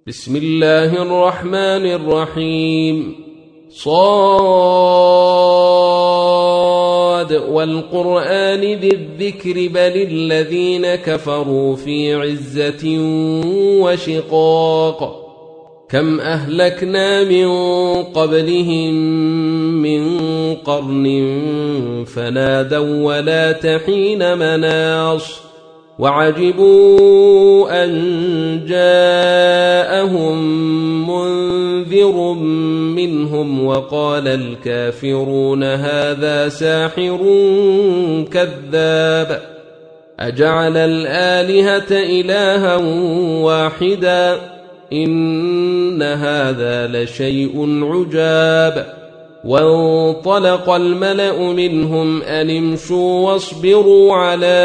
بسم الله الرحمن الرحيم صاد والقرآن ذي الذكر بل الذين كفروا في عزة وشقاق كم أهلكنا من قبلهم من قرن فنادوا ولا حين مناص وعجبوا أن جاءهم منذر منهم وقال الكافرون هذا ساحر كذاب أجعل الآلهة إلها واحدا إن هذا لشيء عجاب وانطلق الملأ منهم أن امشوا واصبروا على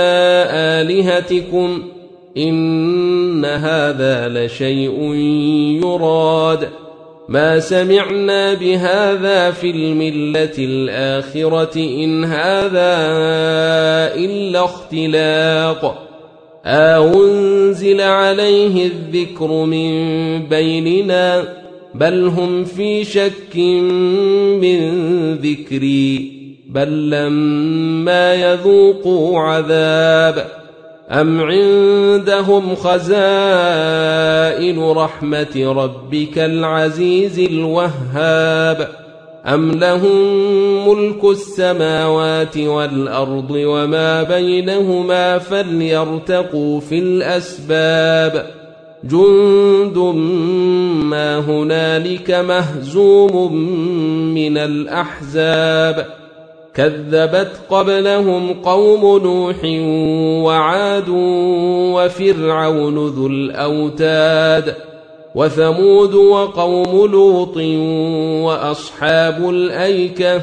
آلهتكم إن هذا لشيء يراد ما سمعنا بهذا في الملة الآخرة إن هذا إلا اختلاق أنزل عليه الذكر من بيننا بل هم في شك من ذكري بل لما يذوقوا عذاب أم عندهم خزائن رحمة ربك العزيز الوهاب أم لهم ملك السماوات والأرض وما بينهما فليرتقوا في الأسباب جند ما هنالك مهزوم من الأحزاب كذبت قبلهم قوم نوح وعاد وفرعون ذو الأوتاد وثمود وقوم لوط وأصحاب الأيكة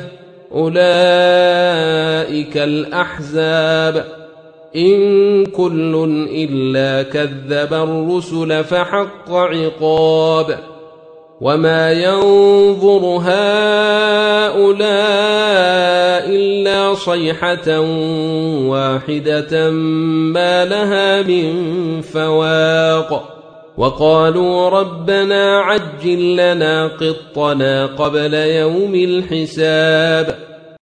أولئك الأحزاب إن كل إلا كذب الرسل فحق عقاب وما ينظر هؤلاء إلا صيحة واحدة ما لها من فواق وقالوا ربنا عجل لنا قطنا قبل يوم الحساب